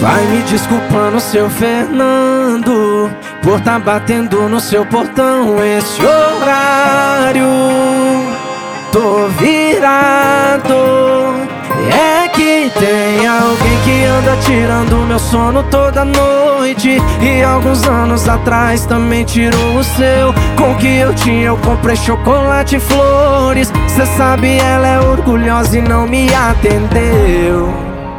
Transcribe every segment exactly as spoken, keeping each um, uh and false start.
Vai me desculpando, seu Fernando, por tá batendo no seu portão esse horário. Tô virado. É que tem alguém que anda tirando meu sono toda noite, e alguns anos atrás também tirou o seu. Com o que eu tinha eu comprei chocolate e flores. Cê sabe, ela é orgulhosa e não me atendeu.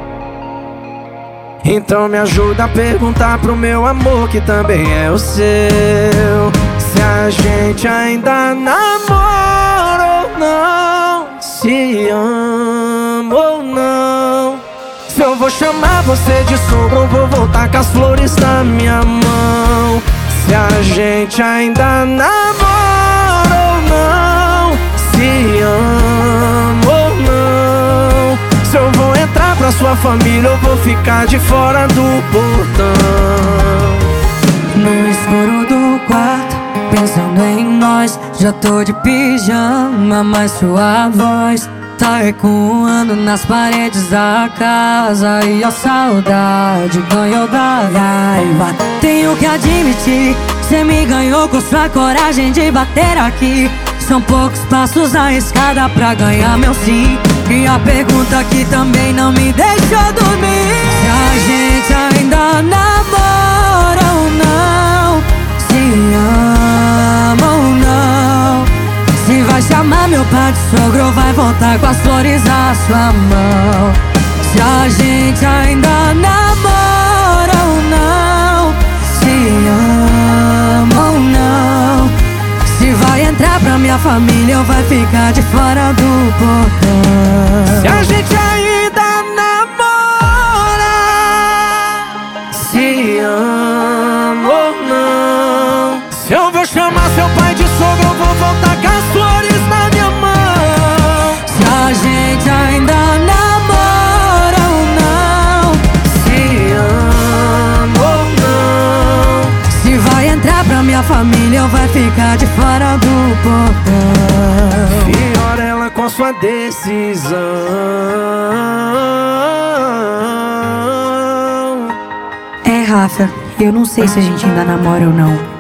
Então me ajuda a perguntar pro meu amor, que também é o seu, se a gente ainda namora ou não, se ama ou não. Se eu vou chamar você de sogro ou vou voltar com as flores na minha mão. Se a gente ainda namora ou não, se ama ou não. Se eu vou entrar pra sua família ou vou ficar de fora do portão. No escuro do quarto, pensando em nós, já tô de pijama, mas sua voz tá ecoando nas paredes da casa, e a saudade ganhou da raiva. Tenho que admitir, cê me ganhou com sua coragem de bater aqui. São poucos passos na escada pra ganhar meu sim, e a pergunta que também não me deixou dormir: se a gente ainda namora ou não, se ama ou não. Se vai chamar meu pai de sogro ou vai voltar com as flores na sua mão. Se a gente ainda namora ou não, se ama ou não. Se vai entrar pra minha família ou vai ficar de fora do portão. Se a gente ainda namora, se ama ou não. Se eu vou chamar seu pai de sogro, eu vou voltar com as flores na minha mão. Se a gente ainda namora ou não, se ama ou não. se vai entrar pra minha família ou vai ficar de fora do portão. Pior ela com sua decisão. É, Rafa, eu não sei se a gente ainda namora ou não.